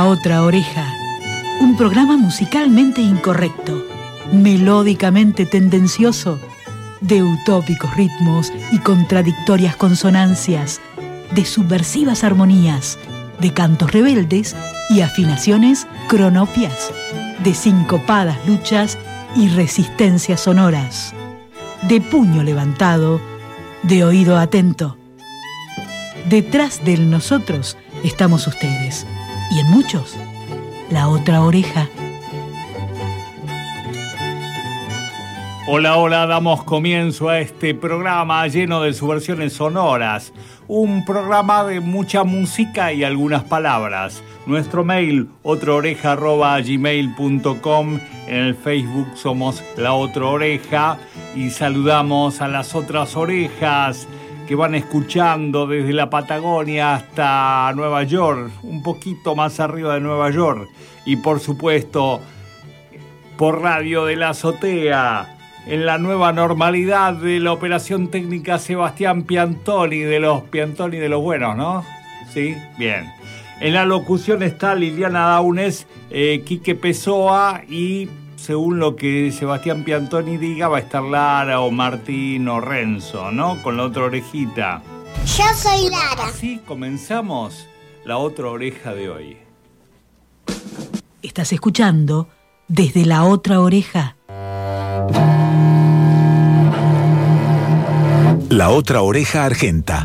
Otra Oreja, un programa musicalmente incorrecto, melódicamente tendencioso, de utópicos ritmos y contradictorias consonancias, de subversivas armonías, de cantos rebeldes y afinaciones cronopias, de sincopadas luchas y resistencias sonoras, de puño levantado, de oído atento. Detrás del nosotros estamos ustedes, y en muchos, la otra oreja. Hola, hola, damos comienzo a este programa lleno de subversiones sonoras. Un programa de mucha música y algunas palabras. Nuestro mail, otraoreja@gmail.com. En el Facebook somos La Otra Oreja. Y saludamos a las otras orejas que van escuchando desde la Patagonia hasta Nueva York, un poquito más arriba de Nueva York. Y por supuesto, por Radio de la Azotea. En la nueva normalidad de la operación técnica, Sebastián Piantoni, de los buenos, ¿no? Sí, bien. En la locución está Liliana Daunes, Quique Pessoa y, según lo que Sebastián Piantoni diga, va a estar Lara o Martín o Renzo, ¿no? Con la otra orejita. Yo soy Lara. Así comenzamos la otra oreja de hoy. Estás escuchando desde la otra oreja. La Otra Oreja Argenta.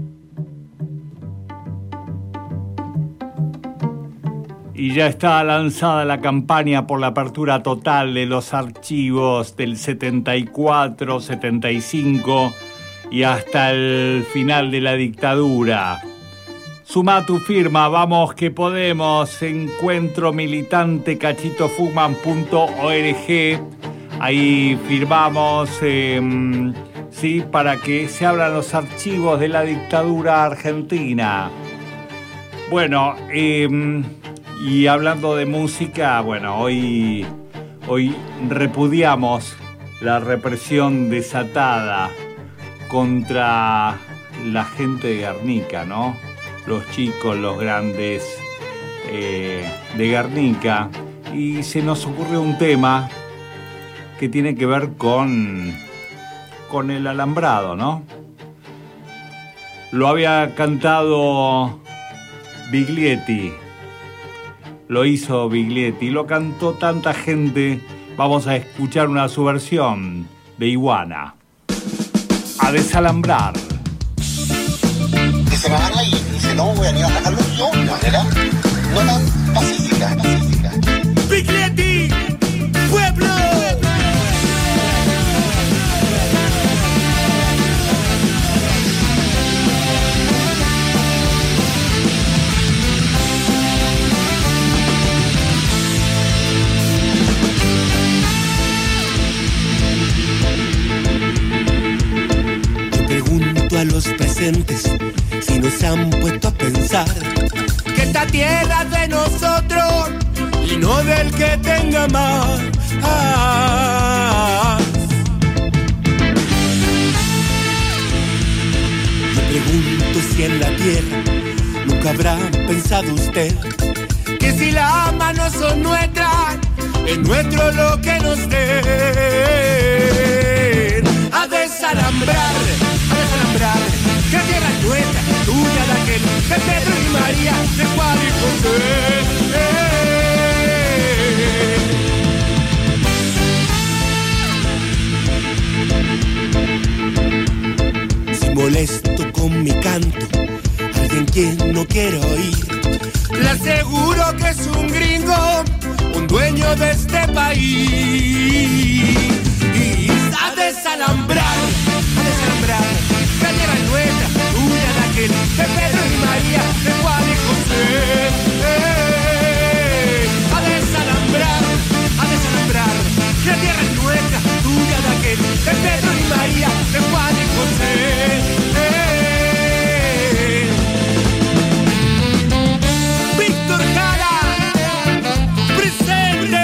Y ya está lanzada la campaña por la apertura total de los archivos del 74, 75 y hasta el final de la dictadura. Suma tu firma, vamos que podemos, encuentro militante cachitofuman.org. Ahí firmamos, sí, para que se abran los archivos de la dictadura argentina. Bueno, y hablando de música, bueno, hoy repudiamos la represión desatada contra la gente de Guernica, ¿no? Los chicos, los grandes de Guernica. Y se nos ocurrió un tema que tiene que ver con el alambrado, ¿no? Lo había cantado Biglietti, lo hizo Biglietti, lo cantó tanta gente. Vamos a escuchar una subversión de Iguana. A desalambrar. Que se me van a ir, dice, no, voy a ir a sacarlo yo de manera no tan pacífica. Biglietti, pueblo. A los presentes, si no se han puesto a pensar que esta tierra es de nosotros y no del que tenga más. Me pregunto si en la tierra nunca habrá pensado usted que si las manos son nuestras, es nuestro lo que nos den. A desalambrar, que tierra es nuestra, tuya de aquel, de Pedro y María, de Juan y José. Si molesto con mi canto, alguien quien no quiero oír, le aseguro que es un gringo, un dueño de este país. A desalambrar, que tierra es nuestra, tuya de aquel, de Pedro y María, de Juan y José. A desalambrar, que tierra es nuestra, tuya de aquel, de Pedro y María, de Juan y José. Víctor Jara, presente.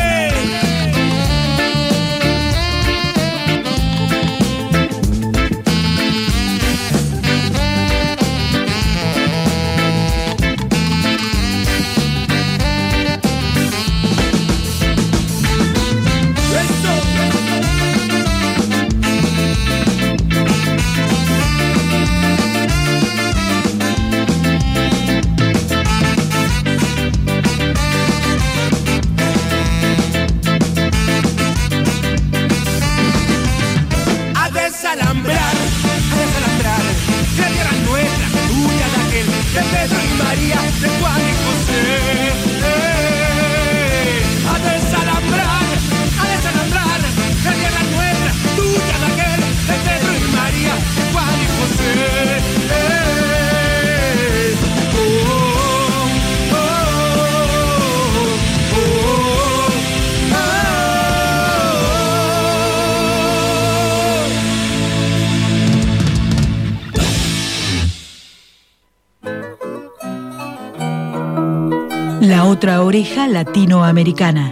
desalambrar la tierra nuestra, tuya, de aquel, de Pedro y María, de Juan y José. A desalambrar la tierra nuestra, tuya, de aquel, de Pedro y María, de Juan y José. La otra oreja latinoamericana.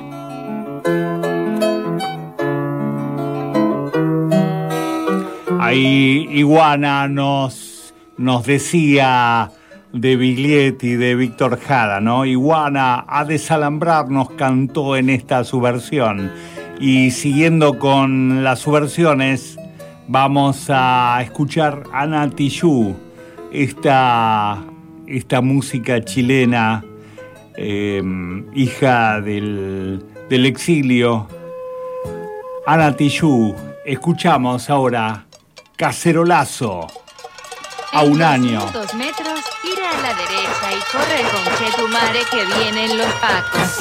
Ahí Iguana nos decía de Biglietti, de Víctor Jara, ¿no? Iguana, a desalambrar, nos cantó en esta subversión. Y siguiendo con las subversiones, vamos a escuchar a Nati Yu, esta música chilena, hija del exilio. A Nati Yu, escuchamos ahora Cacerolazo. A un año. 2 metros, gira a la derecha y corre con Chetumare que vienen los pacos.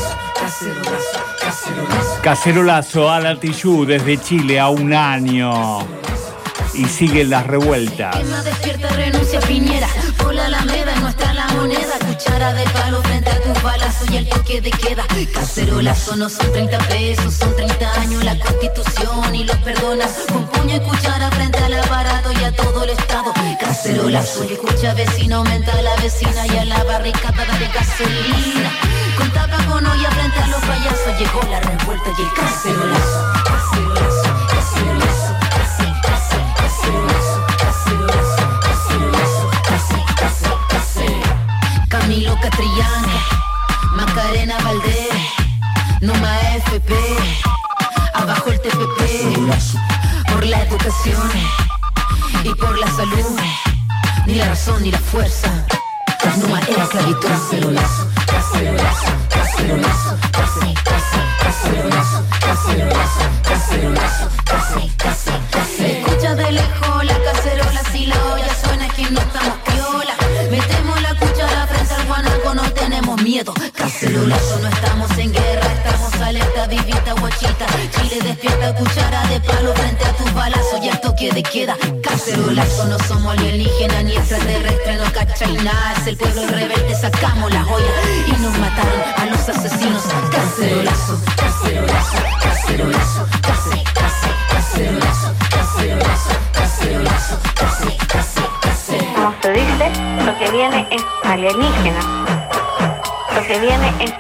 Cacerolazo a Nati Yu desde Chile, a un año. Y siguen las revueltas. Quema, despierta, renuncia Piñera. Por la Alameda no está la moneda. Cuchara de palo frente a tus balazos y el toque de queda. Cacerolazo no son 30 pesos, son 30 años la Constitución y los perdonas. Con puño y cuchara frente al aparato y a todo el Estado. Cacerolazo y escucha vecino, aumenta a la vecina y a la barricada de gasolina. Con tapa con olla frente a los payasos llegó la revuelta y el cacerolazo. Cacerolazo, cacerolazo. Camilo Catrillán, Macarena Valdés, Numa FP, abajo el TPP, por la educación y por la salud, ni la razón ni la fuerza, Numa era esclavitud. Cacerolazo, cacerolazo, cacerolazo, cacerolazo, cacerolazo, cacerolazo, cacerolazo. Escucha de lejos la cacerola, si la olla suena es que no estamos piola. Metemos la cuchara frente al guanaco, no tenemos miedo. Cacerolazo, no estamos en guerra, estamos alerta, vivita, guachita. Chile despierta, cuchara de palo frente a tus balazos y al toque de queda. Cacerolazo, no somos alienígenas ni extraterrestres, no cachai nada. Es el pueblo rebelde, sacamos la joya y nos mataron a los asesinos. Cacerolazo, cacerolazo, cacerolazo, cacerolazo, cacerolazo, cacerolazo, cacerolazo. Como se dice, lo que viene es alienígena. Lo que viene es...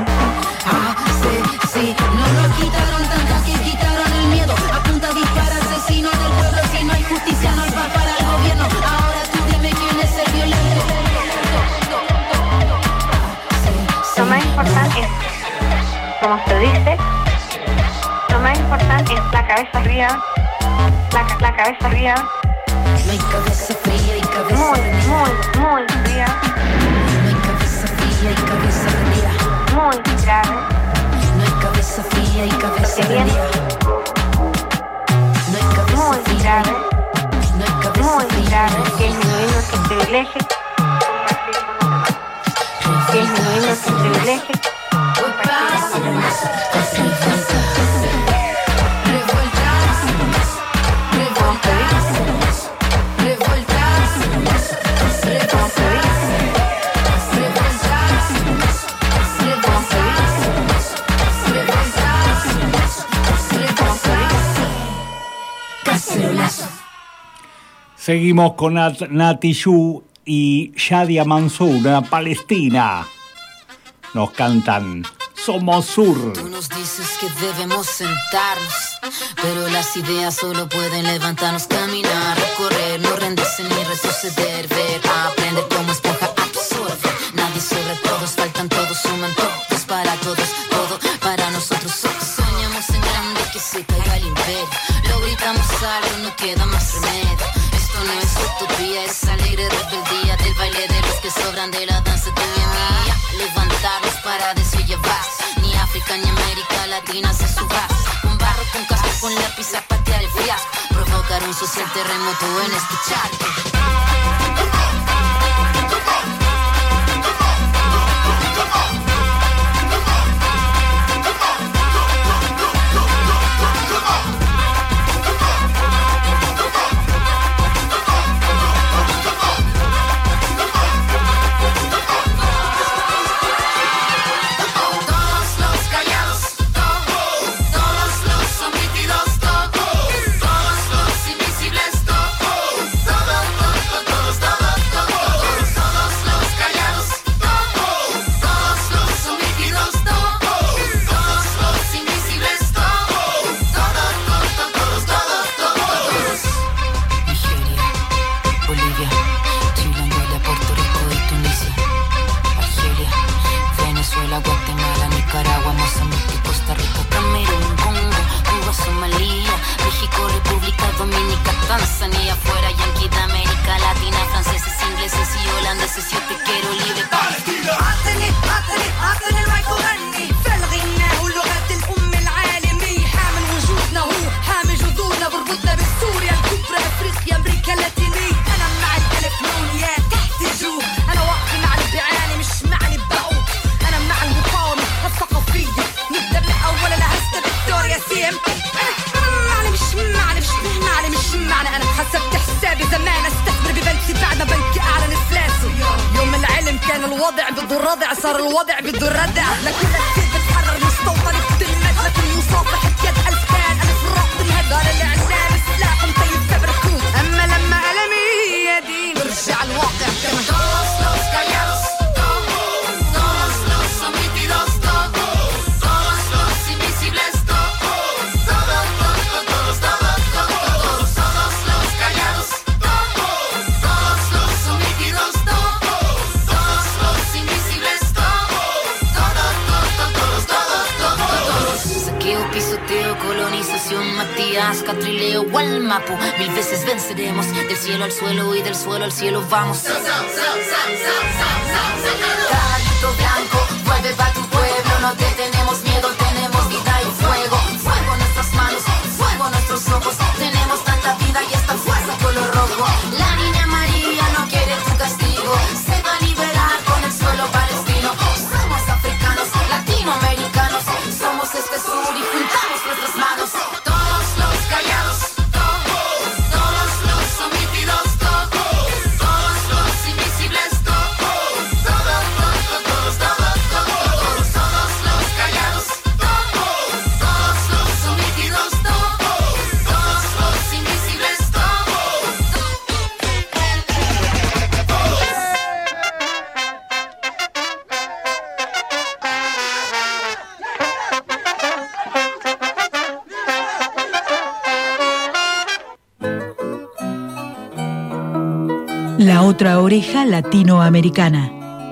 Sí, no nos quitaron tanto que quitaron el miedo. Apunta, dispara, asesino del pueblo. Si no hay justicia, no hay paz para el gobierno. Ahora tú dime quién es el violento. Lo más importante es, como se dice, lo más importante es la cabeza arriba. La cabeza arriba. No hay cabeza fría y cabeza muy fría. No hay cabeza fría y cabeza rendida. Muy grave. No hay cabeza fría y cabeza rendida. No hay cabeza muy fría. Grave. No hay cabeza muy fría. grave. Que disminuir nuestros privilegios. Que disminuir nuestros privilegios. Seguimos con Nati Yu y Shadia Mansour, una palestina. Nos cantan Somos Sur. Tú nos dices que debemos sentarnos, pero las ideas solo pueden levantarnos, caminar, recorrer, no rendirse ni retroceder, ver, aprender como esponja absorbe. Nadie sobre todos, faltan todos, suman todos para todos, todo para nosotros. Soñamos en grande que se caiga el imperio, lo gritamos algo, no queda más remedio. Esto no es utopía, es alegre rebeldía del baile de los que sobran de la danza de mi mía. Levantarnos para llevar, ni África ni América Latina se suba. Con barro, con casco, con lápiz a patear el fiasco, provocar incluso si el terremoto en este charco. Tanzania, fuera Yankee de América Latina, franceses, ingleses y holandeses, yo te quiero libre Palestina. عطني المايك وغني فالغناه ولغة الأم العالمية حامل وجودنا هو حامل جذورنا بربطنا بسوريا الكبرى أفريقيا أمريكا اللاتينية أنا مع الألف نونيات تحت الجو أنا واقفة مع اللي بيعاني مش مع اللي بقول أنا مع المقاومة الثقافية نبدأ من أول أنا هسه فيكتوريا سيم أنا حسبت حسابي زمان استثمر ببنكي بعد ما بنكي أعلن إفلاسه يوم العلم كان الوضع بده الردع صار الوضع بده الردع لكل السيد بتحرر مستوطن بتلمد لكن يصافح بيد ألفان ألف راق بالهدار الإعلام سلاح مطيب فبركوت أما لما ألمي يدين برجع الواقع كما Matías, Catrileo o al Mapo. 1000 veces venceremos, del cielo al suelo y del suelo al cielo vamos. Caballito blanco, vuelve pa' tu pueblo, no te tenemos miedo, tenemos vida y fuego. Fuego en nuestras manos, fuego en nuestros ojos, tenemos tanta vida y esta fuerza color rojo. La niña María no quiere tu castigo, se va a liberar con el suelo palestino. Somos africanos, latinoamericanos, somos este sur y juntamos nuestras manos. La otra oreja latinoamericana.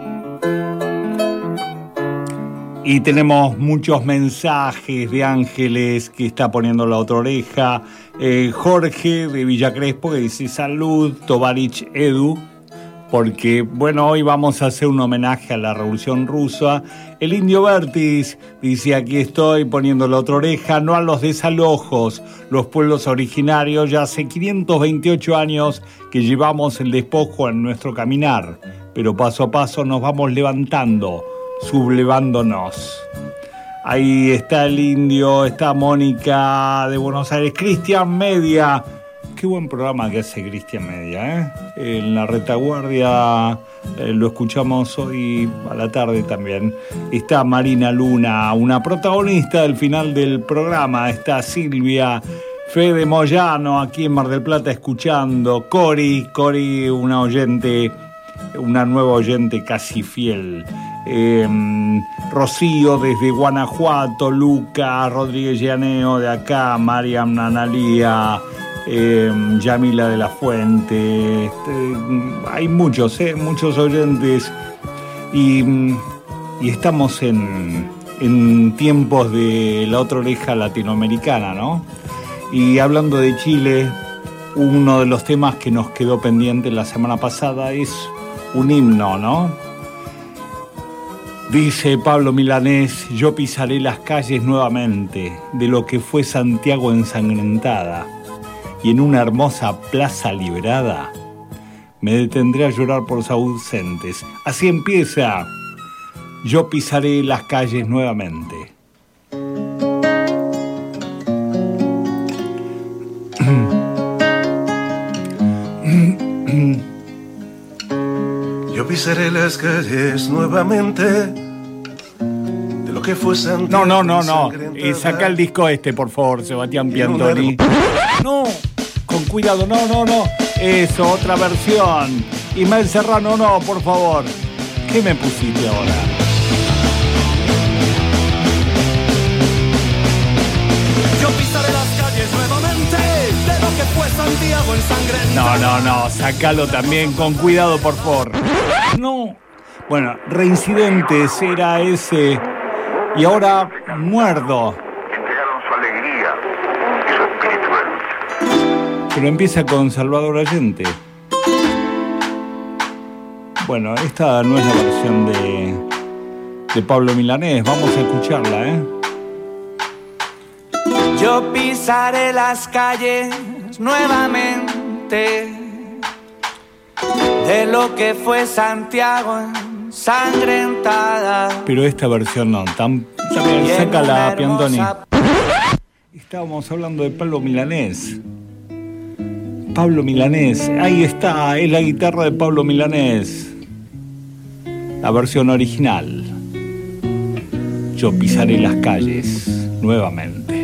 Y tenemos muchos mensajes de Ángeles que está poniendo la otra oreja. Jorge de Villa Crespo que dice salud, Tovarich Edu, porque bueno, hoy vamos a hacer un homenaje a la Revolución Rusa. El Indio Vértiz dice aquí estoy poniendo la otra oreja, no a los desalojos, los pueblos originarios, ya hace 528 años que llevamos el despojo en nuestro caminar, pero paso a paso nos vamos levantando, sublevándonos. Ahí está el Indio, está Mónica de Buenos Aires, Cristian Media. Qué buen programa que hace Cristian Media, ¿eh? En la retaguardia lo escuchamos hoy a la tarde también. Está Marina Luna, una protagonista del final del programa. Está Silvia, Fede Moyano aquí en Mar del Plata escuchando. Cori, una oyente, una nueva oyente casi fiel. Rocío desde Guanajuato, Luca, Rodríguez Llaneo de acá, Mariam Nanalía, Yamila de la Fuente, hay muchos oyentes y estamos en tiempos de la otra oreja latinoamericana, ¿no? Y hablando de Chile, uno de los temas que nos quedó pendiente la semana pasada es un himno, ¿no? Dice Pablo Milanés, yo pisaré las calles nuevamente de lo que fue Santiago ensangrentada, y en una hermosa plaza liberada me detendré a llorar por los ausentes. Así empieza. Yo pisaré las calles nuevamente. Yo pisaré las calles nuevamente de lo que fue Santiago. No. Saca el disco por favor, Sebastián Piantoni. No, con cuidado, no. Eso, otra versión. Ismael Serrano, no, por favor. ¿Qué me pusiste ahora? Yo pisaré las calles nuevamente de lo que fue Santiago ensangrentado. No, sacalo también, con cuidado, por favor. No. Bueno, Reincidentes era ese. Y ahora Muerdo. Entregaron su alegría y su espíritu de lucha. Pero empieza con Salvador Allende. Bueno, esta no es la versión de Pablo Milanés. Vamos a escucharla, ¿eh? Yo pisaré las calles nuevamente de lo que fue Santiago ensangrentada. Pero esta versión no, también sácala, Piantoni. Estábamos hablando de Pablo Milanés. Pablo Milanés, ahí está, es la guitarra de Pablo Milanés. La versión original. Yo pisaré las calles nuevamente.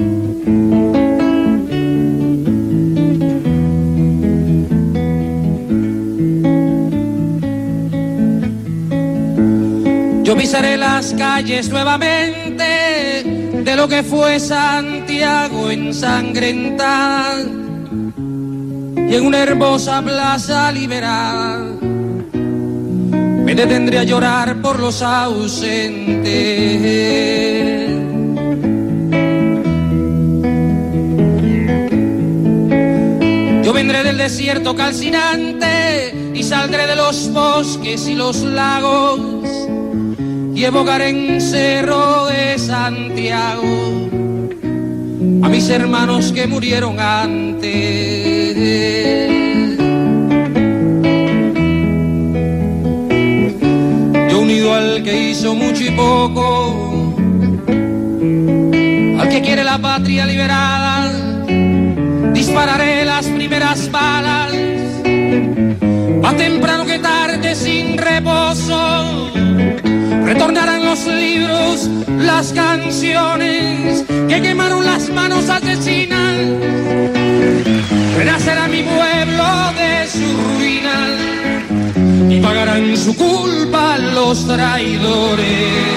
Yo pisaré las calles nuevamente de lo que fue Santiago ensangrentada y en una hermosa plaza liberada me detendré a llorar por los ausentes. Yo vendré del desierto calcinante y saldré de los bosques y los lagos y evocaré en Cerro de Santiago a mis hermanos que murieron antes. Yo unido al que hizo mucho y poco, al que quiere la patria liberada, dispararé las primeras balas, más temprano que tarde sin reposo. Retornarán los libros, las canciones que quemaron las manos asesinas. Renacerá mi pueblo de su ruina y pagarán su culpa los traidores.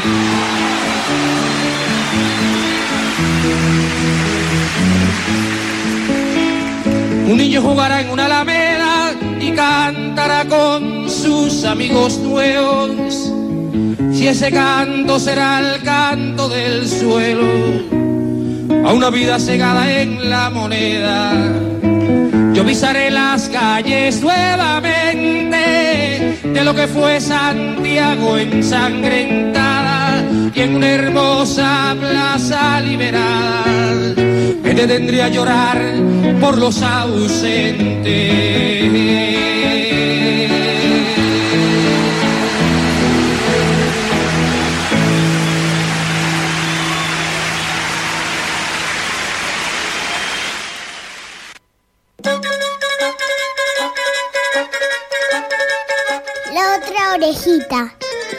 Un niño jugará en una alameda y cantará con sus amigos nuevos. Si ese canto será el canto del suelo, a una vida cegada en la moneda. Yo pisaré las calles nuevamente de lo que fue Santiago ensangrentada y en una hermosa plaza liberada me detendré a llorar por los ausentes. Orejita.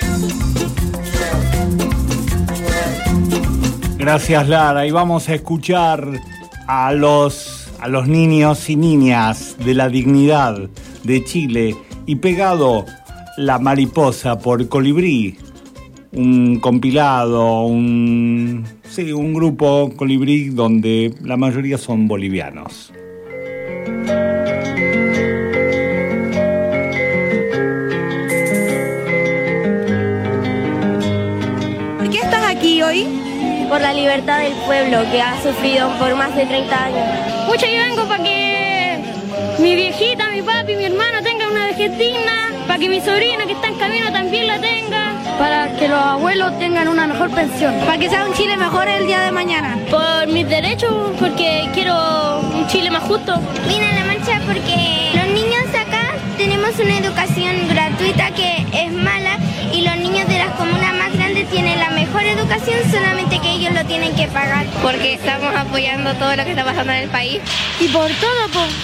Gracias, Lara. Y vamos a escuchar a los niños y niñas de la dignidad de Chile y pegado La Mariposa por Colibrí, un compilado, un grupo Colibrí donde la mayoría son bolivianos. Aquí hoy por la libertad del pueblo que ha sufrido por más de 30 años. Pucha, yo vengo para que mi viejita, mi papi, mi hermano tengan una vejez digna, para que mi sobrina que está en camino también la tenga, para que los abuelos tengan una mejor pensión. Para que sea un Chile mejor el día de mañana. Por mis derechos, porque quiero un Chile más justo. Vine a la marcha porque los niños acá tenemos una educación gratuita que es mala y los niños de las comunas más grandes tienen la mejor educación, solamente que ellos lo tienen que pagar. Porque estamos apoyando todo lo que está pasando en el país. Y por todo,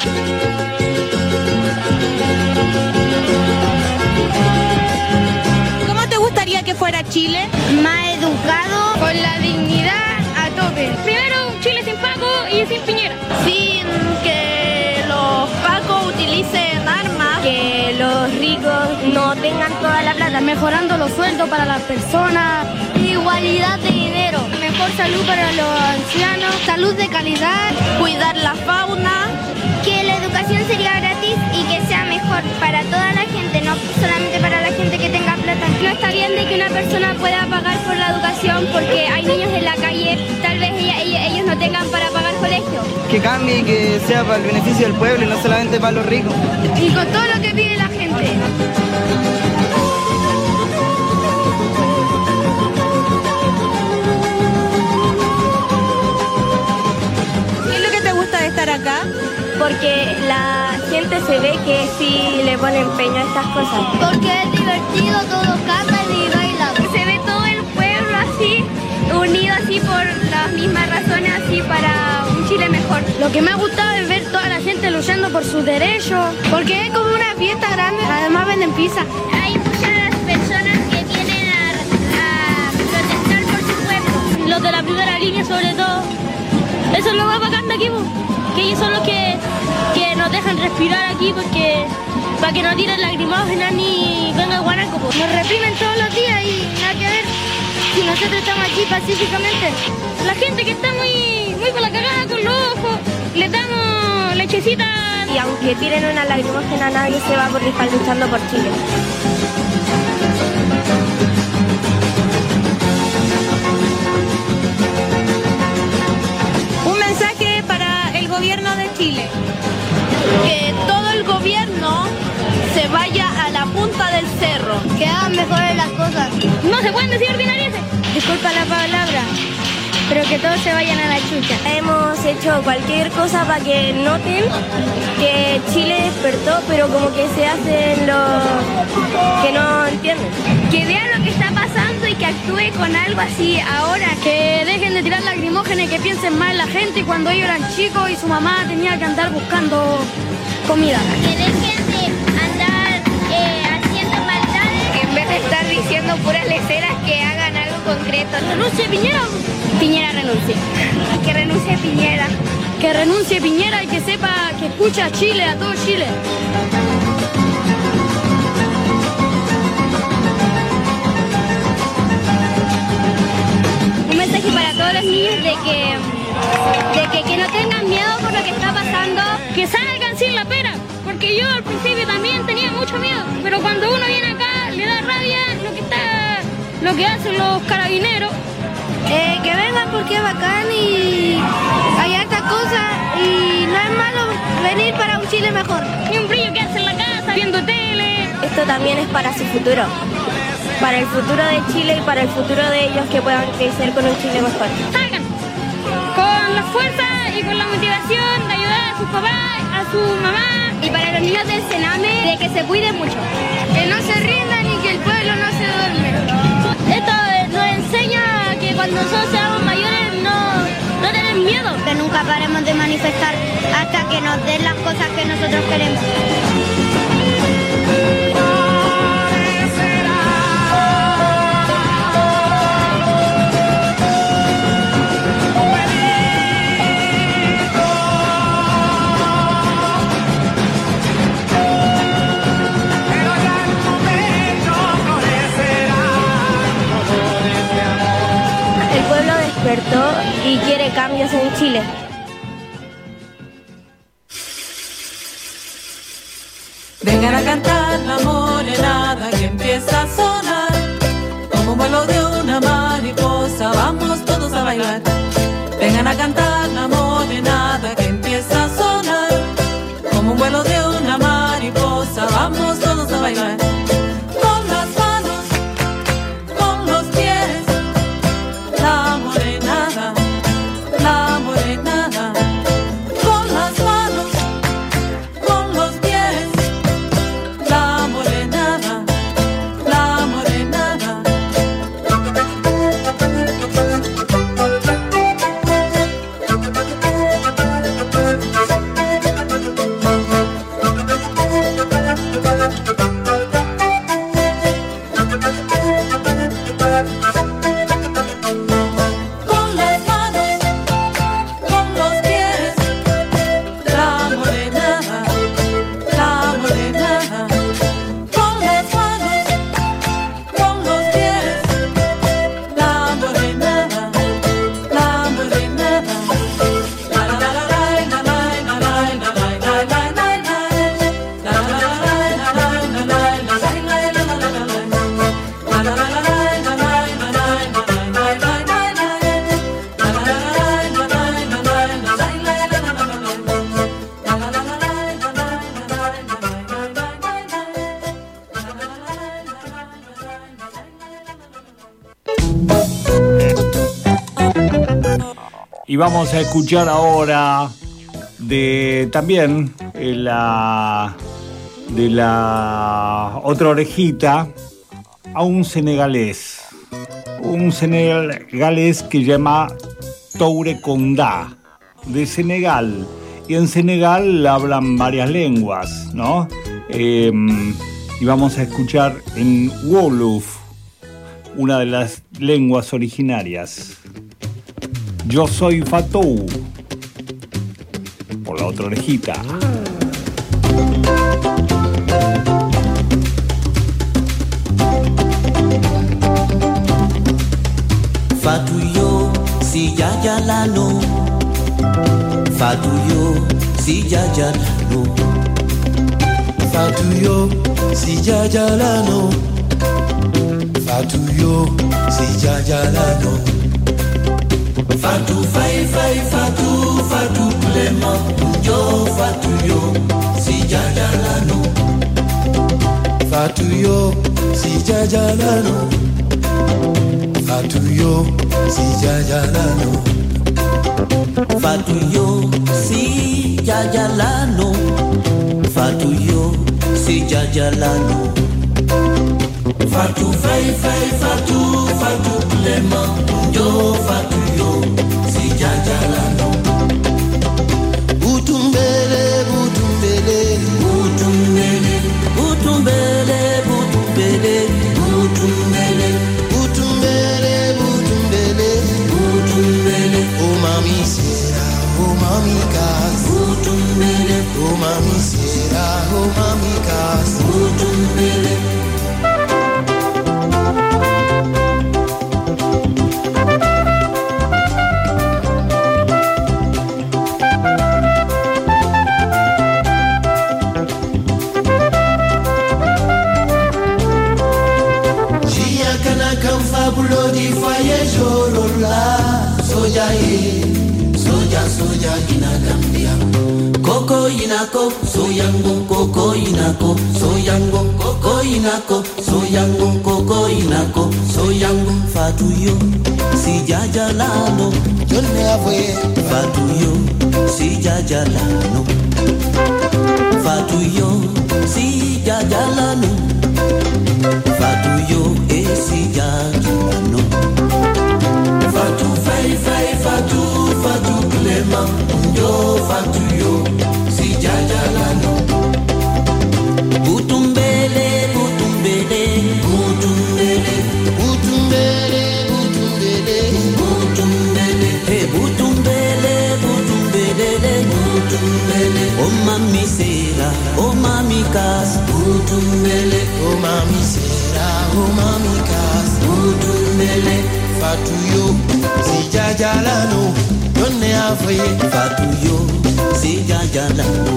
¿Cómo te gustaría que fuera Chile? Más educado, con la dignidad a tope. Primero, un Chile sin Paco y sin Piñera. Sin que los Pacos utilicen armas, que los ricos no tengan toda la plata. Mejorando los sueldos para las personas. Igualdad de dinero. Mejor salud para los ancianos. Salud de calidad. Cuidar la fauna. Que la educación sería gratis y que sea mejor para toda la gente, no solamente para la gente que tenga plata. No está bien de que una persona pueda pagar por la educación porque hay niños en la calle, tal vez ellos no tengan para pagar colegio. Que cambie y que sea para el beneficio del pueblo y no solamente para los ricos. Y con todo lo que pide la gente. ¿Qué es lo que te gusta de estar acá? Porque la gente se ve que sí le pone empeño a estas cosas. Porque es divertido, todos cantan y bailan. Se ve todo el pueblo así, unido así por las mismas razones, así para un Chile mejor. Lo que me ha gustado es ver toda la gente luchando por sus derechos. Porque es como una fiesta grande, además venden pizza. Hay muchas personas que vienen a protestar por su pueblo. Los de la primera línea sobre todo. Eso es lo más bacán de aquí, que ellos son los que nos dejan respirar aquí porque para que no tiren lacrimógenas ni venga el guanaco. Nos reprimen todos los días y nada que ver si nosotros estamos aquí pacíficamente. La gente que está muy con la cagada con los ojos, les damos lechecita. Y aunque tiren una lacrimógena, nadie se va porque están luchando por Chile. Gobierno de Chile, que todo el gobierno se vaya a la punta del cerro, que hagan mejores las cosas. No se pueden decir ordinarieces. Disculpa la palabra, pero que todos se vayan a la chucha. Hemos hecho cualquier cosa para que noten que Chile despertó, pero como que se hacen los que no entienden. Que vean lo que está pasando y que actúe con algo así ahora. Que dejen de tirar lacrimógenas y que piensen más en la gente cuando ellos eran chicos y su mamá tenía que andar buscando comida. Que dejen de andar haciendo maldades. Que en vez de estar diciendo puras leceras, que hagan algo concreto. ¿Renuncie Piñera? Piñera renuncie. Que renuncie Piñera. Que renuncie Piñera y que sepa que escucha a Chile, a todo Chile. Un mensaje para todos los niños de que no tengan miedo por lo que está pasando. Que salgan sin la pera. Porque yo al principio también tenía mucho miedo. Pero cuando uno viene acá le da rabia lo que hacen los carabineros. Que vengan porque es bacán y hay hartas cosas y no es malo venir para un Chile mejor. Y un brillo que hace en la casa, viendo tele. Esto también es para su futuro, para el futuro de Chile y para el futuro de ellos que puedan crecer con un Chile mejor. Salgan con la fuerza y con la motivación de ayudar a sus papás, a su mamá. Y para los niños del Sename, de que se cuiden mucho. Que no se rindan y que el pueblo no se duerme. Esto nos enseña que cuando nosotros seamos mayores no tenemos miedo. Que nunca paremos de manifestar hasta que nos den las cosas que nosotros queremos. El pueblo despertó y quiere cambios en Chile. Vengan a cantar la morenada que empieza a sonar. Como un vuelo de una mariposa, vamos todos a bailar. Vengan a cantar la morenada que empieza a sonar. Como un vuelo de una mariposa, vamos todos a bailar. Con las manos Y vamos a escuchar ahora de la otra orejita a un senegalés que llama Toure Kondá, de Senegal. Y en Senegal hablan varias lenguas, ¿no? Y vamos a escuchar en Wolof, una de las lenguas originarias. Yo soy Fatou, por la otra orejita. Fatou yo, si ya la no. Fatou yo, si ya la no. Fatou yo, si ya la no. Fatou yo, si ya la no. Fatou fay Fatou Clément. Yo Fatou yo, si ya la no. Fatou yo, si ya la no. Fatou yo, si ya la no. Fatou yo, si ya la no. Fatou yo, si ya la no. Fatou fay Fatou Clément. Yo Fatou yo, si ya la no. Butumbele oh mami sera, oh mami cas. Oh mami sera, oh mami cas. Di faye jorola soja ina Gambia koko inako soyango koko inako soyango koko inako soyango koko inako soyango Fatou yo si jaja lano jone avoye Fatou yo si jaja lano Fatou yo si jaja lano Fatou yo si jaja lano Fatou fay Fatou Clément. Yo Fatou yo, si jaja lano. Butumbele hey butumbele oh mami sera, oh mami cas. Butumbele oh mami sera, oh mami cas. Butumbele Fatou yo, si jaja lano. Jone avoye Fatou yo, si jaja lano.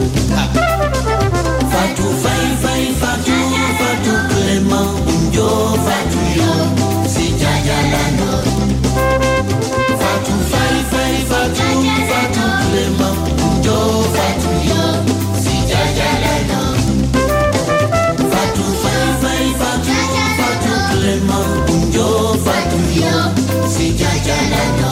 Fatou fay Fatou Clément. Yo Fatou yo, si jaja lano. Fatou fay Fatou Clément. Yo Fatou yo, si jaja lano. Fatou fay Fatou Clément. Yo Fatou yo, si jaja lano.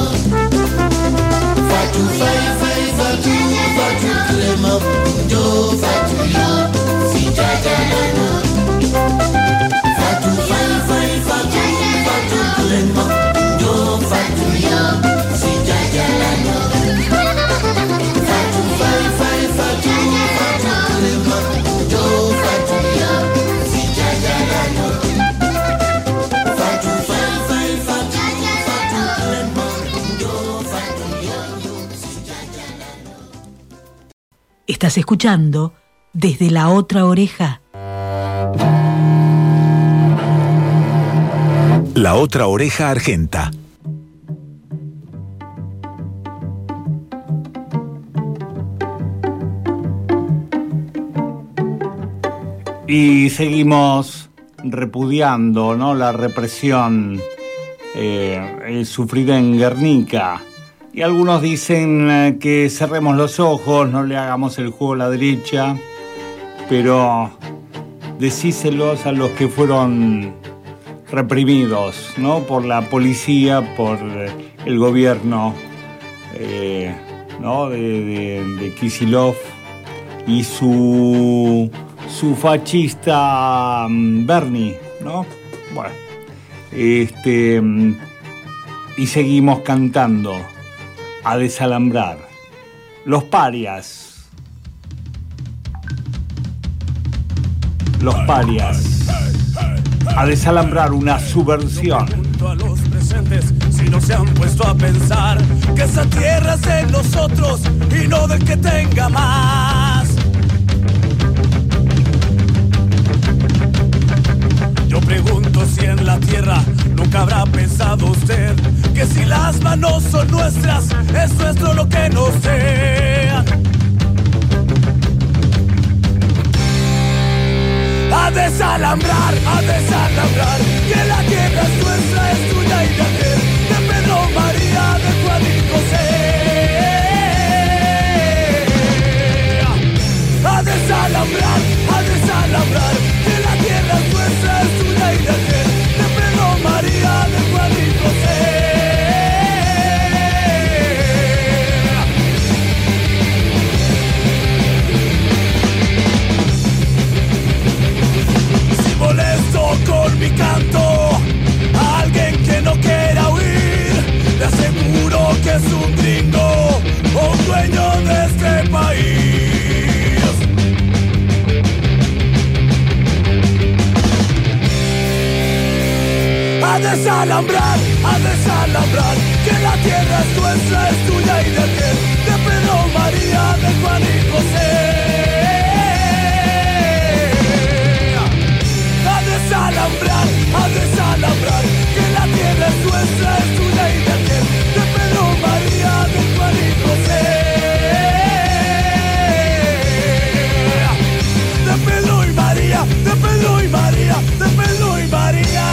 Fatou fay Fatou Clément. Yo Fatou yo, si jaja lano. Fatou fay Fatou Clément. Yo Fatou yo, si jaja lano. Fatou fay Fatou Clément. Yo Fatou yo, si jaja lano. Fatou fay Fatou Clément. Yo Fatou yo, si jaja lano. Estás escuchando Desde la Otra Oreja. La Otra Oreja Argenta. Y seguimos repudiando, ¿no?, la represión sufrida en Guernica. Y algunos dicen que cerremos los ojos, no le hagamos el juego a la derecha, pero decíselos a los que fueron reprimidos, ¿no?, por la policía, por el gobierno ¿no? de Kicillof y su fascista Bernie, ¿no? Bueno, y seguimos cantando a desalambrar. Los parias. Los parias. A desalambrar una subversión. A los presentes, si no se han puesto a pensar que esa tierra es de nosotros y no del que tenga más. Yo pregunto si en la tierra nunca habrá pensado usted que si las manos son nuestras, es nuestro lo que nos sea. A desalambrar, que la tierra es nuestra, es tuya y de aquel, de Pedro María, de Juan y José. A desalambrar, que la tierra es nuestra, es tuya y de aquel, de Pedro María, de Juan y José. Molesto con mi canto a alguien que no quiera huir, le aseguro que es un gringo o un dueño de este país. A desalambrar, que la tierra es nuestra, es tuya y de aquel, de Pedro María, de Juan y José. A desalambrar, que la tierra es nuestra, es tuya y de aquel, de Pedro María, de Juan y José. De Pedro y María, de Pedro y María, de Pedro y María,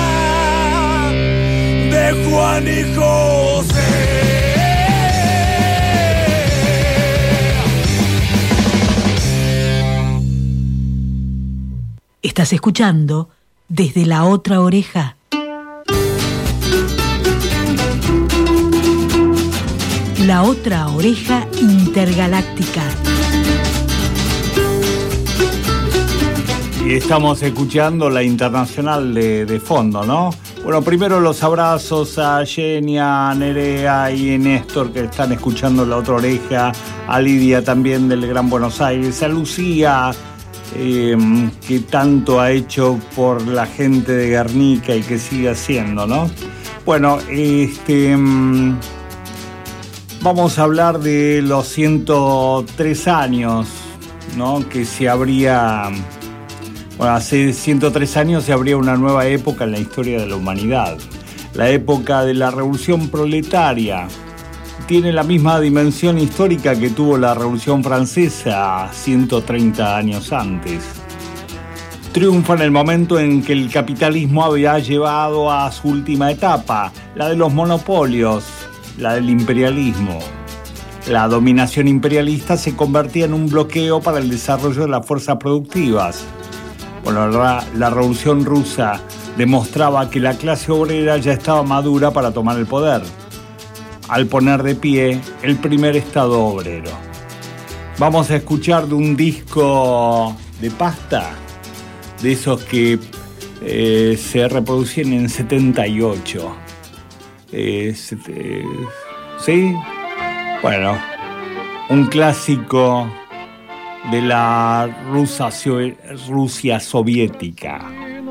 de Juan y José. Estás escuchando Desde la Otra Oreja. La Otra Oreja Intergaláctica. Y estamos escuchando la internacional de fondo, ¿no? Bueno, primero los abrazos a Jenny, a Nerea y a Néstor, que están escuchando La Otra Oreja, a Lidia también del Gran Buenos Aires, a Lucía, que tanto ha hecho por la gente de Guernica y que sigue haciendo, ¿no? Bueno, vamos a hablar de los 103 años, ¿no? Que se abría, bueno, hace 103 años se abría una nueva época en la historia de la humanidad, la época de la Revolución Proletaria. Tiene la misma dimensión histórica que tuvo la Revolución Francesa 130 años antes. Triunfa en el momento en que el capitalismo había llevado a su última etapa, la de los monopolios, la del imperialismo. La dominación imperialista se convertía en un bloqueo para el desarrollo de las fuerzas productivas. Bueno, la Revolución Rusa demostraba que la clase obrera ya estaba madura para tomar el poder, al poner de pie el primer Estado obrero. Vamos a escuchar de un disco de pasta, de esos que se reproducían en 78. ¿Sí? Bueno, un clásico de la Rusia soviética.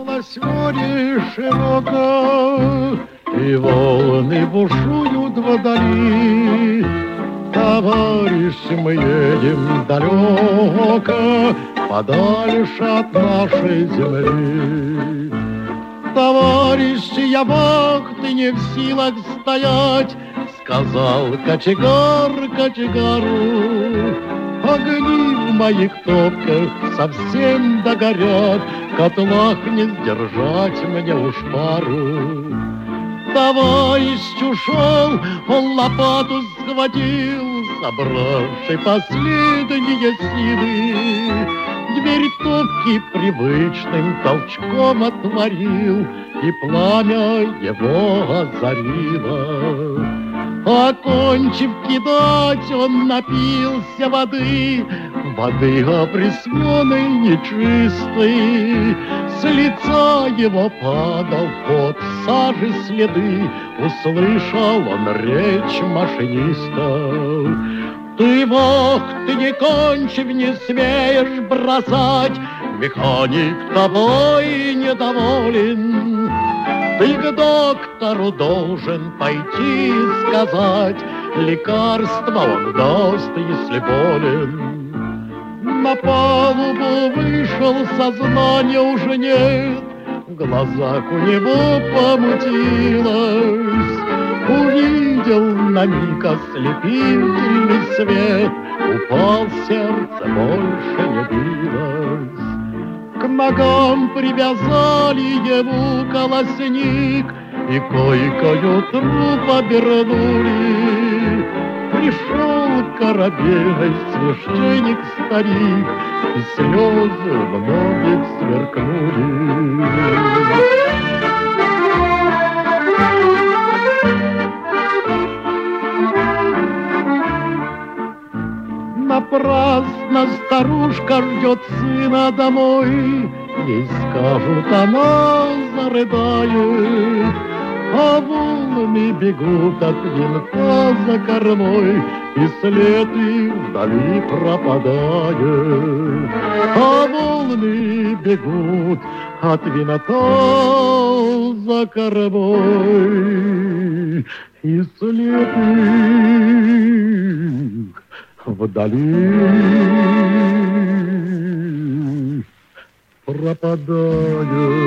И волны бушуют вдали. Товарищи, мы едем далеко, подальше от нашей земли. Товарищи, я вахты не в силах стоять, сказал кочегар кочегару. Огни в моих топках совсем догорят, в котлах не сдержать мне уж пару. Товарищ ушел, он лопату схватил, собравший последние силы. Дверь топки привычным толчком отворил, и пламя его озарило. Окончив кидать, он напился воды, воды опресненной, нечистой. С лица его падал пот, сажи следы, услышал он речь машиниста. Ты, Бог, ты не кончив, не смеешь бросать, механик тобой недоволен. Ты к доктору должен пойти и сказать, лекарство он даст, если болен. На палубу вышел, сознания уже нет, в глазах у него помутилось. Увидел на миг ослепительный свет, упал, сердце больше не билось. К ногам привязали ему колосник и койкою труп обернули. Пришел корабельный священник-старик, и слезы в многих сверкнули. Напрасно старушка ждет сына домой, ей скажут, она зарыдает, а волны бегут от винта за кормой, и след их вдали пропадает. А волны бегут от винта за кормой, и след их вдали пропадает.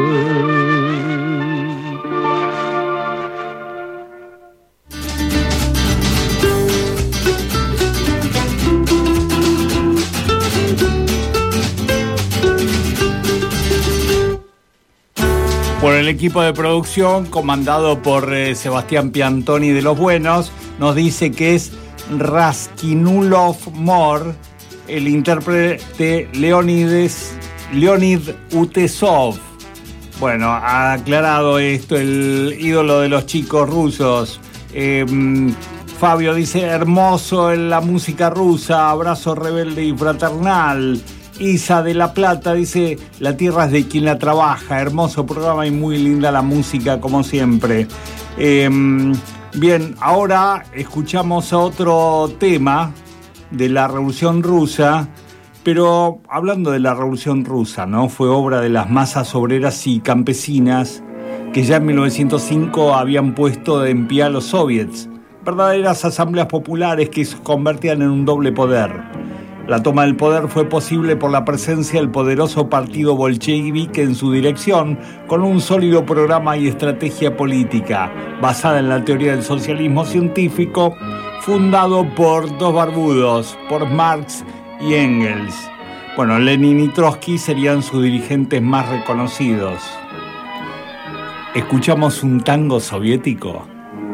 Bueno, el equipo de producción, comandado por Sebastián Piantoni de Los Buenos, nos dice que es Raskinulov Mor, el intérprete Leonid Utesov. Bueno, ha aclarado esto el ídolo de los chicos rusos. Fabio dice, hermoso en la música rusa, abrazo rebelde y fraternal. Isa de La Plata dice, la tierra es de quien la trabaja, hermoso programa y muy linda la música como siempre. Bien, ahora escuchamos otro tema de la Revolución Rusa, pero hablando de la Revolución Rusa, ¿no? Fue obra de las masas obreras y campesinas que ya en 1905 habían puesto en pie a los soviets, verdaderas asambleas populares que se convertían en un doble poder. La toma del poder fue posible por la presencia del poderoso partido bolchevique en su dirección, con un sólido programa y estrategia política, basada en la teoría del socialismo científico, fundado por dos barbudos, por Marx y Engels. Bueno, Lenin y Trotsky serían sus dirigentes más reconocidos. ¿Escuchamos un tango soviético?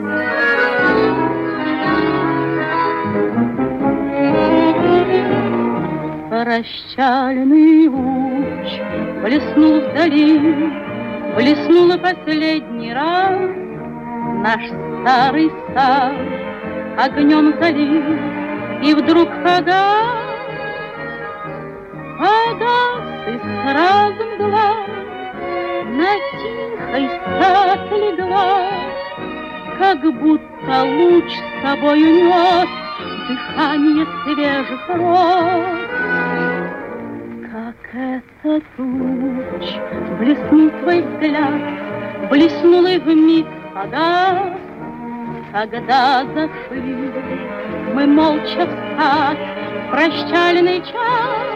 Прощальный луч блеснул вдали, блеснула последний раз. Наш старый сад огнем залил, и вдруг погас и сразу мгла на тихий сад легла, как будто луч с собой унес дыхание свежих роз. Как этот луч блеснул твой взгляд, блеснул и вмиг погас, когда зашли мы молча в сад, прощальный час.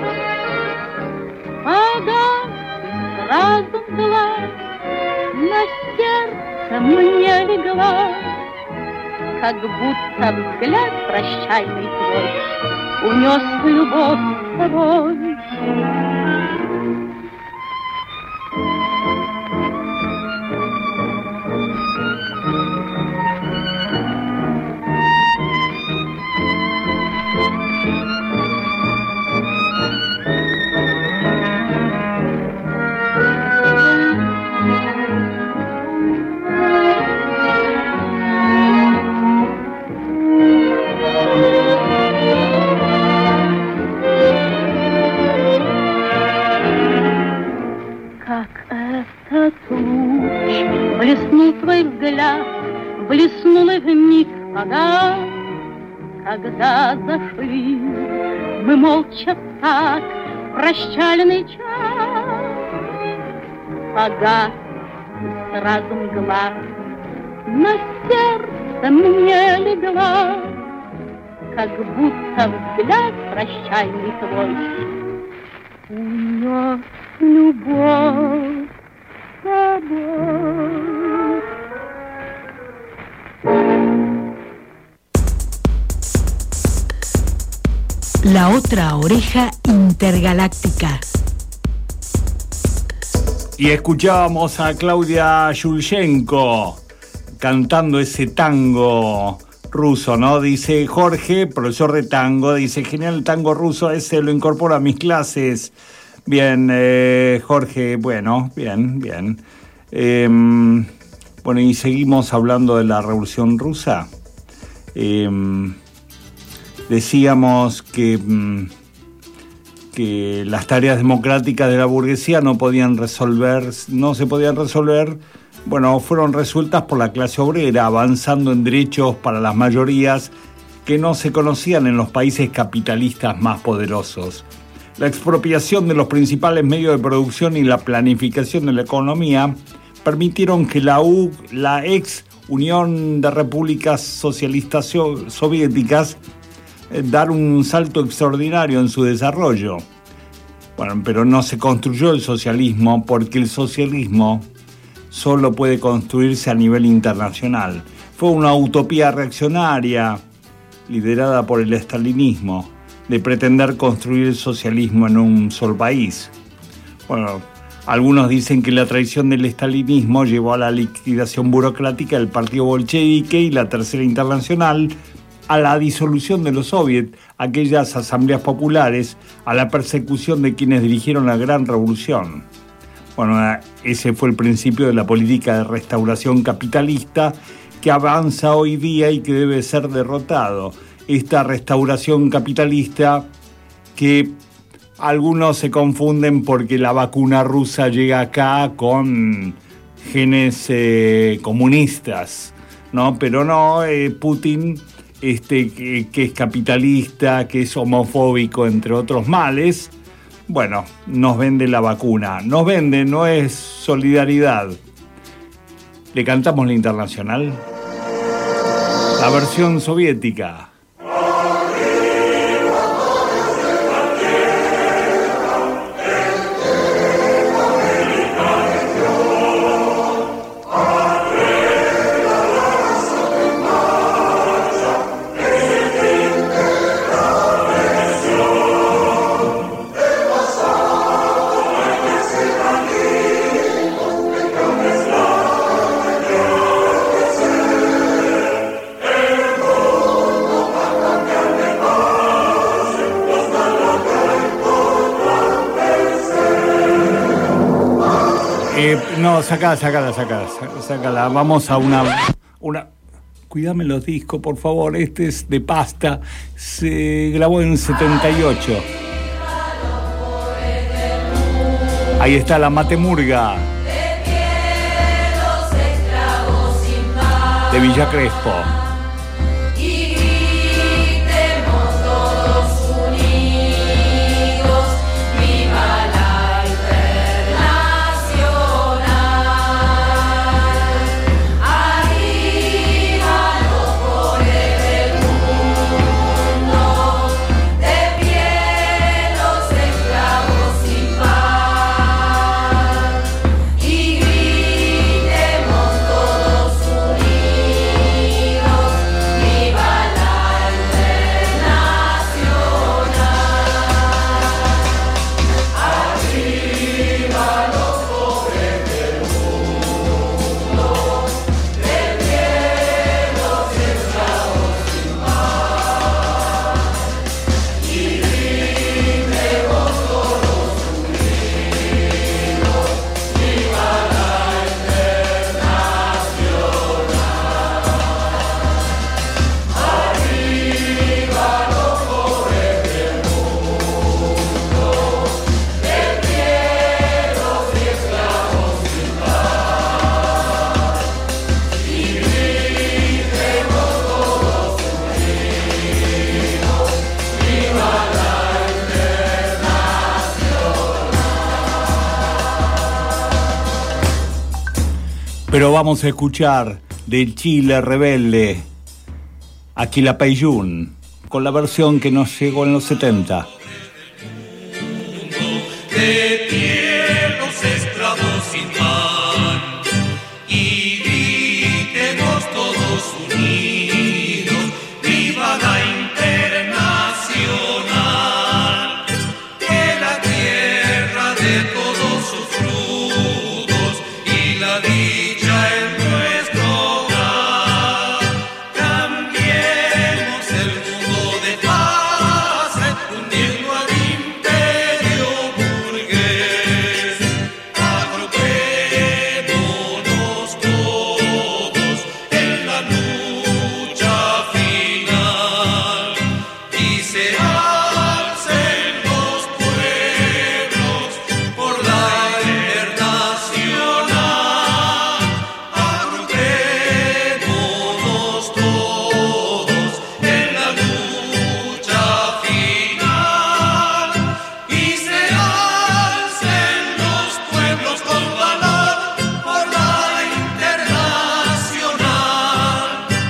Погас и сразу мгла на сердце мне легла, как будто взгляд прощальный твой унес любовь с собой. Как этот луч блеснул твой взгляд, блеснул и вмиг погас, когда зашли мы молча в сад, прощальный час. Погас и сразу мгла на сердце мне легла, как будто взгляд прощальный твой унес любовь с собой. La otra oreja intergaláctica. Y escuchábamos a Claudia Yulchenko cantando ese tango ruso, ¿no? Dice Jorge, profesor de tango, dice, genial el tango ruso, ese lo incorporo a mis clases. Bien, Jorge, bueno, bien. Bueno, y seguimos hablando de la Revolución Rusa. Decíamos que las tareas democráticas de la burguesía no se podían resolver, bueno, fueron resueltas por la clase obrera, avanzando en derechos para las mayorías que no se conocían en los países capitalistas más poderosos. La expropiación de los principales medios de producción y la planificación de la economía permitieron que la ex Unión de Repúblicas Socialistas Soviéticas dar un salto extraordinario en su desarrollo. Bueno, pero no se construyó el socialismo porque el socialismo solo puede construirse a nivel internacional. Fue una utopía reaccionaria liderada por el estalinismo de pretender construir el socialismo en un solo país. Bueno, algunos dicen que la traición del estalinismo llevó a la liquidación burocrática del partido bolchevique y la Tercera Internacional, a la disolución de los soviets, aquellas asambleas populares, a la persecución de quienes dirigieron la gran revolución. Bueno, ese fue el principio de la política de restauración capitalista que avanza hoy día y que debe ser derrotado. Esta restauración capitalista que algunos se confunden porque la vacuna rusa llega acá con genes comunistas, ¿no? Pero no, Putin, que es capitalista, que es homofóbico, entre otros males, bueno, nos vende la vacuna. Nos vende, no es solidaridad. ¿Le cantamos la internacional? La versión soviética. No, sácala. Vamos a una... Cuídame los discos, por favor. Este es de Pasta. Se grabó en 78. Ahí está la Matemurga de Villa Crespo. Y gritemos todos unidos. Pero vamos a escuchar del Chile Rebelde a Quilapayún, con la versión que nos llegó en los 70. De pie los estrados sin pan y gritemos todos unidos, viva la Internacional, que la tierra de todos sus frutos y la dicha en nuestro hogar. Cambiemos el mundo de fase, hundiendo al imperio burgués. Agrupémonos todos en la lucha final y se alcen los pueblos por la Internacional. Agrupémonos todos en la lucha final y se alcen los pueblos con valor por la Internacional.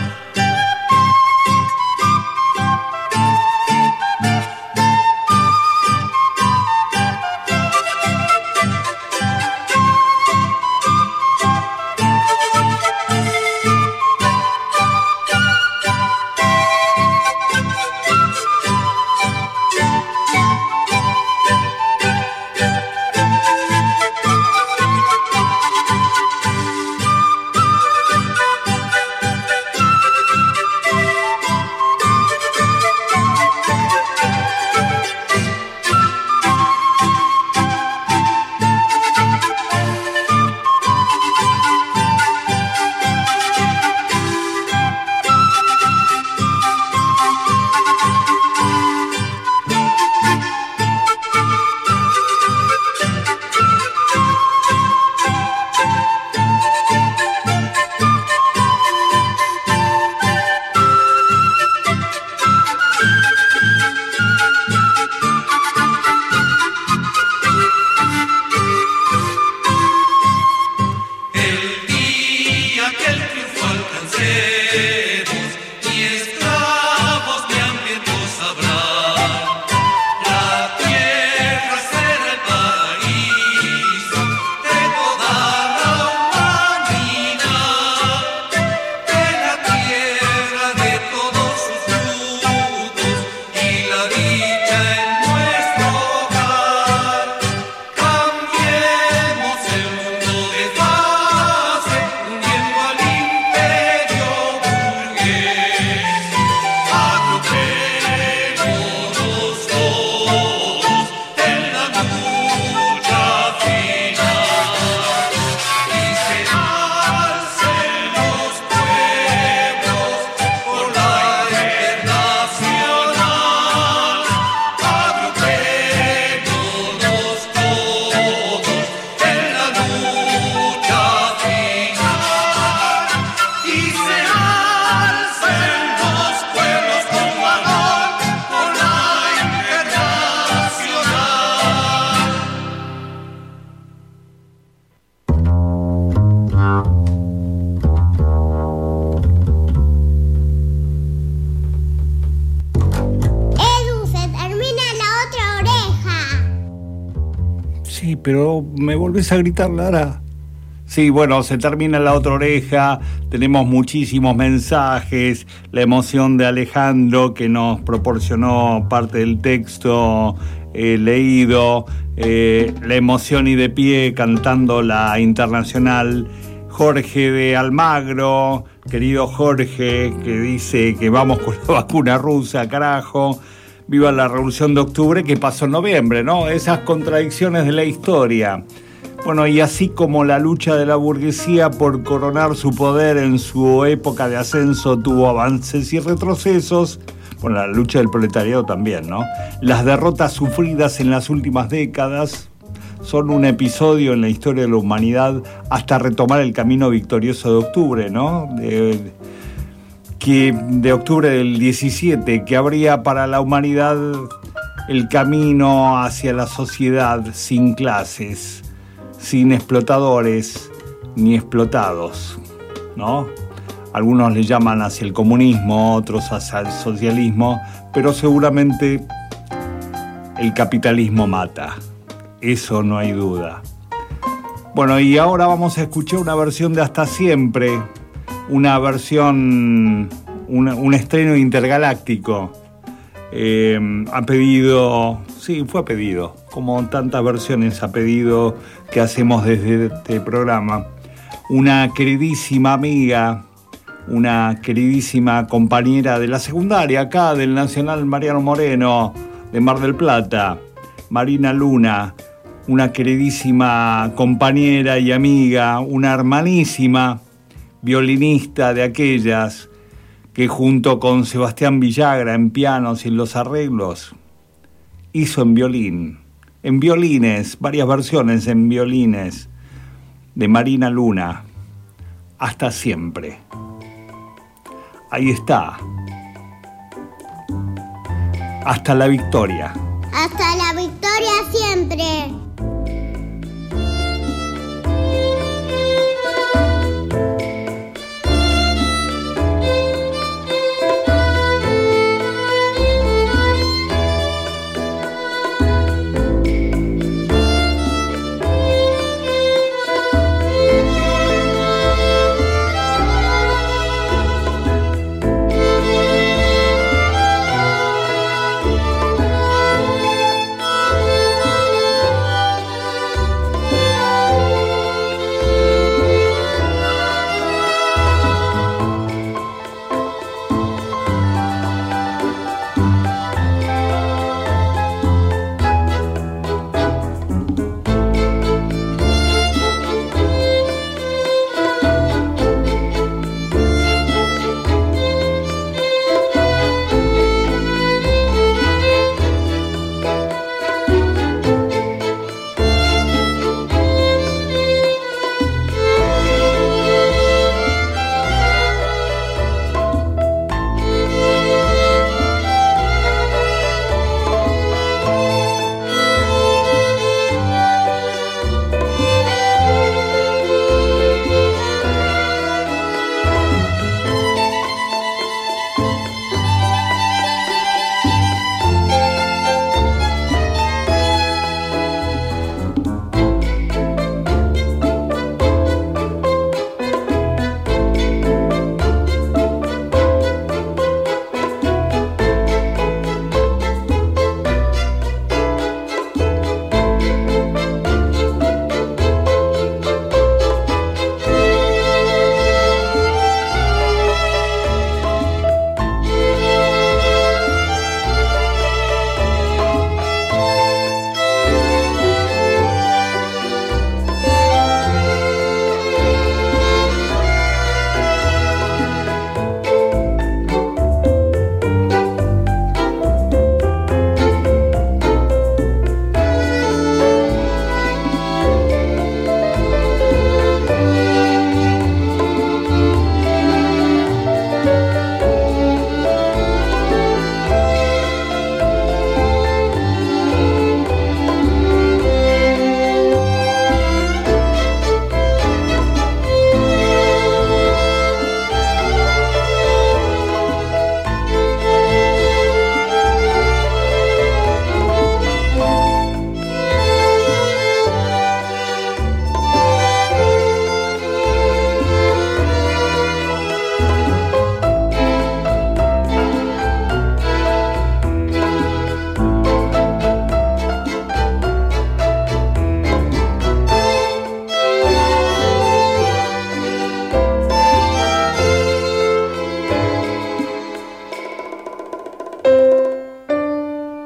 El día que el triunfo alcancemos y esclavos de hambrientos habrá, la tierra será el paraíso de toda la humanidad, de la tierra de todos sus frutos y la dicha en nuestro hogar. Cambiemos el mundo de fase, hundiendo al imperio burgués. Agrupémonos todos en la lucha final y se alcen los pueblos por la Internacional. Agrupémonos todos en la lucha final y se alcen los pueblos con valor por la Internacional. Edu, se termina la otra oreja. Sí, pero me volvés a gritar, Lara. Sí, bueno, se termina la otra oreja, tenemos muchísimos mensajes, la emoción de Alejandro que nos proporcionó parte del texto leído, la emoción y de pie cantando la Internacional, Jorge de Almagro, querido Jorge, que dice que vamos con la vacuna rusa, carajo, viva la Revolución de Octubre que pasó en noviembre, ¿no? Esas contradicciones de la historia. Bueno, y así como la lucha de la burguesía por coronar su poder en su época de ascenso tuvo avances y retrocesos, bueno, la lucha del proletariado también, ¿no? Las derrotas sufridas en las últimas décadas son un episodio en la historia de la humanidad hasta retomar el camino victorioso de octubre, ¿no? De octubre del 17, que abría para la humanidad el camino hacia la sociedad sin clases, sin explotadores, ni explotados, ¿no? Algunos le llaman hacia el comunismo, otros hacia el socialismo, pero seguramente el capitalismo mata. Eso no hay duda. Bueno, y ahora vamos a escuchar una versión de Hasta Siempre, una versión, un estreno intergaláctico. Ha pedido, sí, fue a pedido, como tantas versiones a pedido que hacemos desde este programa, una queridísima amiga, una queridísima compañera de la secundaria acá del Nacional Mariano Moreno de Mar del Plata, Marina Luna, una queridísima compañera y amiga, una hermanísima violinista de aquellas que junto con Sebastián Villagra en pianos y en los arreglos hizo en violines, varias versiones en violines de Marina Luna, Hasta Siempre. Ahí está. Hasta la victoria. Hasta la victoria siempre.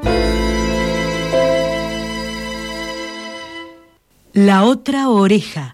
La otra oreja.